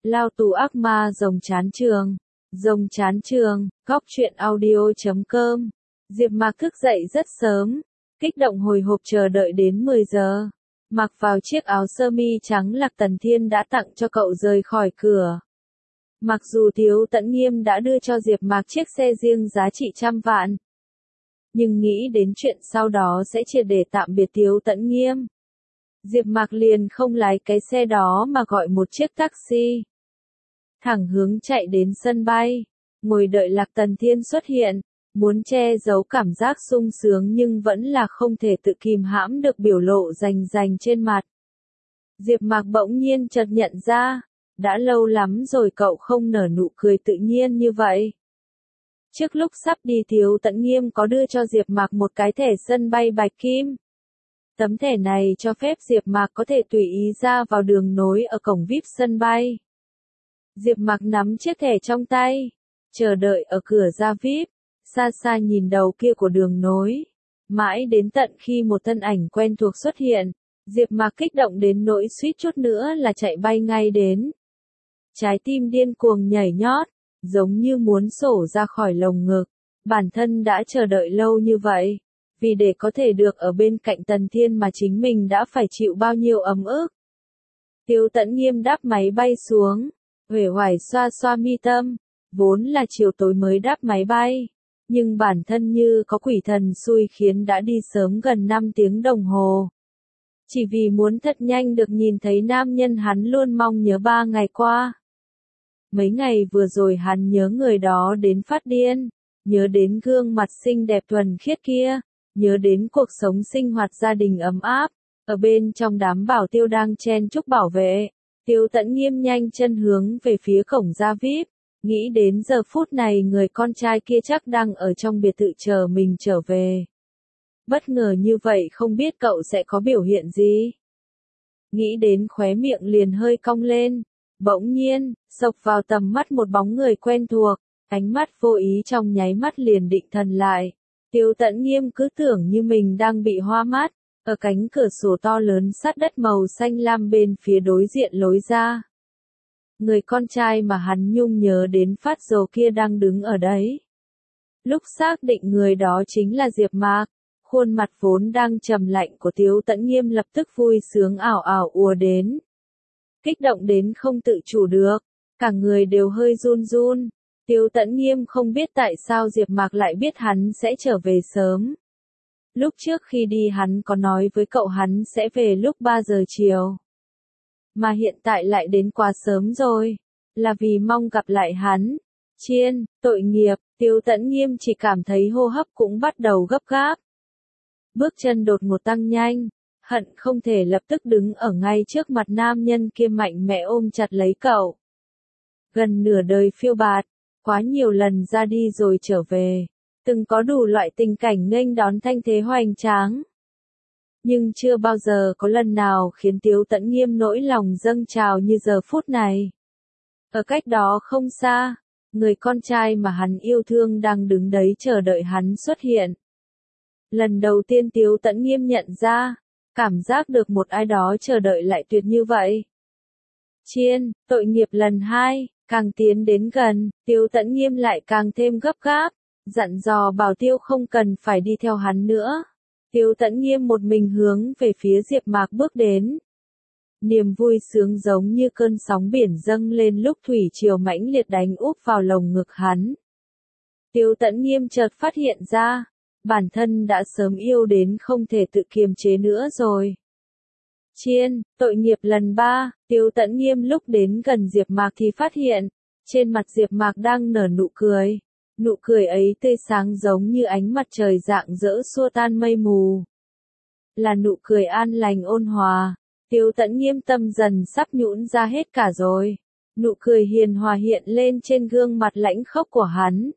Lao tù ác ma rồng chán trường. Rồng chán trường, góc truyện audio.com. Diệp Mạc thức dậy rất sớm, kích động hồi hộp chờ đợi đến 10 giờ. Mặc vào chiếc áo sơ mi trắng Lạc Tần Thiên đã tặng cho cậu rời khỏi cửa. Mặc dù Tiếu Tẫn Nghiêm đã đưa cho Diệp Mạc chiếc xe riêng giá trị trăm vạn, nhưng nghĩ đến chuyện sau đó sẽ triệt để tạm biệt Tiếu Tẫn Nghiêm, Diệp Mạc liền không lái cái xe đó mà gọi một chiếc taxi, thẳng hướng chạy đến sân bay, ngồi đợi Lạc Tần Thiên xuất hiện, muốn che giấu cảm giác sung sướng nhưng vẫn là không thể tự kìm hãm được biểu lộ rành trên mặt. Diệp Mạc bỗng nhiên chợt nhận ra, đã lâu lắm rồi cậu không nở nụ cười tự nhiên như vậy. Trước lúc sắp đi Tiếu Tẫn Nghiêm có đưa cho Diệp Mạc một cái thẻ sân bay bạch kim. Tấm thẻ này cho phép Diệp Mạc có thể tùy ý ra vào đường nối ở cổng VIP sân bay. Diệp Mạc nắm chiếc thẻ trong tay, chờ đợi ở cửa ra VIP, xa xa nhìn đầu kia của đường nối. Mãi đến tận khi một thân ảnh quen thuộc xuất hiện, Diệp Mạc kích động đến nỗi suýt chút nữa là chạy bay ngay đến. Trái tim điên cuồng nhảy nhót, giống như muốn xổ ra khỏi lồng ngực. Bản thân đã chờ đợi lâu như vậy, vì để có thể được ở bên cạnh Tần Thiên mà chính mình đã phải chịu bao nhiêu ấm ức. Tiếu Tẫn Nghiêm đáp máy bay xuống, uể oải xoa xoa mi tâm, vốn là chiều tối mới đáp máy bay, nhưng bản thân như có quỷ thần xui khiến đã đi sớm gần 5 tiếng đồng hồ. Chỉ vì muốn thật nhanh được nhìn thấy nam nhân hắn luôn mong nhớ 3 ngày qua. Mấy ngày vừa rồi hắn nhớ người đó đến phát điên, nhớ đến gương mặt xinh đẹp thuần khiết kia, nhớ đến cuộc sống sinh hoạt gia đình ấm áp, ở bên trong đám bảo tiêu đang chen chúc bảo vệ. Tiếu Tẫn Nghiêm nhanh chân hướng về phía cổng ra VIP, nghĩ đến giờ phút này người con trai kia chắc đang ở trong biệt thự chờ mình trở về. Bất ngờ như vậy không biết cậu sẽ có biểu hiện gì. Nghĩ đến khóe miệng liền hơi cong lên, bỗng nhiên, xộc vào tầm mắt một bóng người quen thuộc, ánh mắt vô ý trong nháy mắt liền định thần lại. Tiếu Tẫn Nghiêm cứ tưởng như mình đang bị hoa mắt, ở cánh cửa sổ to lớn sát đất màu xanh lam bên phía đối diện lối ra. Người con trai mà hắn nhung nhớ đến phát dồ kia đang đứng ở đấy. Lúc xác định người đó chính là Diệp Mạc, khuôn mặt vốn đang trầm lạnh của Tiếu Tẫn Nghiêm lập tức vui sướng ảo ảo ùa đến. Kích động đến không tự chủ được, cả người đều hơi run run. Tiếu Tẫn Nghiêm không biết tại sao Diệp Mạc lại biết hắn sẽ trở về sớm. Lúc trước khi đi hắn có nói với cậu hắn sẽ về lúc 3 giờ chiều. Mà hiện tại lại đến quá sớm rồi, là vì mong gặp lại hắn. Chiên, tội nghiệp, Tiếu Tẫn Nghiêm chỉ cảm thấy hô hấp cũng bắt đầu gấp gáp. Bước chân đột ngột tăng nhanh, hận không thể lập tức đứng ở ngay trước mặt nam nhân kia mạnh mẽ ôm chặt lấy cậu. Gần nửa đời phiêu bạt, quá nhiều lần ra đi rồi trở về, từng có đủ loại tình cảnh nghênh đón thanh thế hoành tráng. Nhưng chưa bao giờ có lần nào khiến Tiếu Tẫn Nghiêm nỗi lòng dâng trào như giờ phút này. Ở cách đó không xa, người con trai mà hắn yêu thương đang đứng đấy chờ đợi hắn xuất hiện. Lần đầu tiên Tiếu Tẫn Nghiêm nhận ra, cảm giác được một ai đó chờ đợi lại tuyệt như vậy. Chiên, tội nghiệp lần 2, càng tiến đến gần, Tiếu Tẫn Nghiêm lại càng thêm gấp gáp, dặn dò Bảo Tiêu không cần phải đi theo hắn nữa. Tiếu Tẫn Nghiêm một mình hướng về phía Diệp Mạc bước đến. Niềm vui sướng giống như cơn sóng biển dâng lên lúc thủy triều mãnh liệt đánh úp vào lồng ngực hắn. Tiếu Tẫn Nghiêm chợt phát hiện ra, bản thân đã sớm yêu đến không thể tự kiềm chế nữa rồi. Chiên, tội nghiệp lần 3, Tiếu Tẫn Nghiêm lúc đến gần Diệp Mạc thì phát hiện, trên mặt Diệp Mạc đang nở nụ cười. Nụ cười ấy tươi sáng giống như ánh mặt trời rạng rỡ xua tan mây mù. Là nụ cười an lành ôn hòa. Tiếu Tẫn Nghiêm tâm dần sắp nhũn ra hết cả rồi. Nụ cười hiền hòa hiện lên trên gương mặt lãnh khốc của hắn.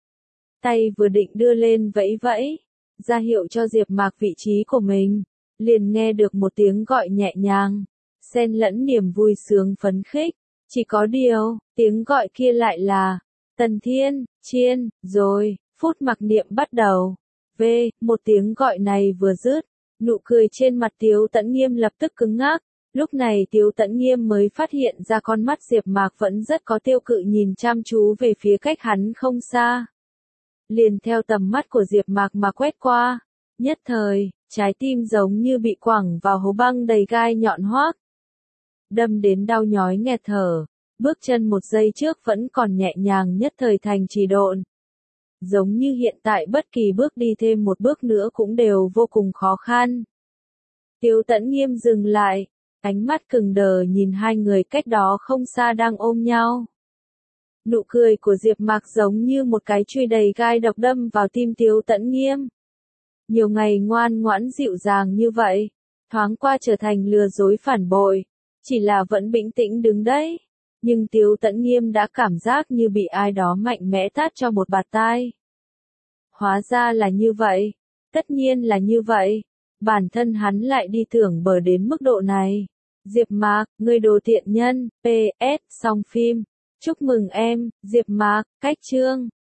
Tay vừa định đưa lên vẫy vẫy, ra hiệu cho Diệp Mạc vị trí của mình, liền nghe được một tiếng gọi nhẹ nhàng, xen lẫn niềm vui sướng phấn khích. Chỉ có điều, tiếng gọi kia lại là Tần Thiên, Chiên, rồi, phút mặc niệm bắt đầu. Một tiếng gọi này vừa dứt, nụ cười trên mặt Tiếu Tẫn Nghiêm lập tức cứng ngắc, Lúc này Tiếu Tẫn Nghiêm mới phát hiện ra con mắt Diệp Mạc vẫn rất có tiêu cự nhìn chăm chú về phía cách hắn không xa. Liền theo tầm mắt của Diệp Mạc mà quét qua, nhất thời, trái tim giống như bị quẳng vào hố băng đầy gai nhọn hoắt. Đâm đến đau nhói nghẹt thở, bước chân một giây trước vẫn còn nhẹ nhàng nhất thời thành trì độn. Giống như hiện tại bất kỳ bước đi thêm một bước nữa cũng đều vô cùng khó khăn. Tiếu Tẫn Nghiêm dừng lại, ánh mắt cứng đờ nhìn hai người cách đó không xa đang ôm nhau. Nụ cười của Diệp Mạc giống như một cái chùy đầy gai độc đâm vào tim Tiếu Tẫn Nghiêm. Nhiều ngày ngoan ngoãn dịu dàng như vậy, thoáng qua trở thành lừa dối phản bội, chỉ là vẫn bình tĩnh đứng đấy. Nhưng Tiếu Tẫn Nghiêm đã cảm giác như bị ai đó mạnh mẽ tát cho một bạt tai. Hóa ra là như vậy, tất nhiên là như vậy, bản thân hắn lại đi tưởng bờ đến mức độ này. Diệp Mạc, ngươi đồ tiện nhân, PS, xong phim. Chúc mừng em, Diệp Mạc, cách chương.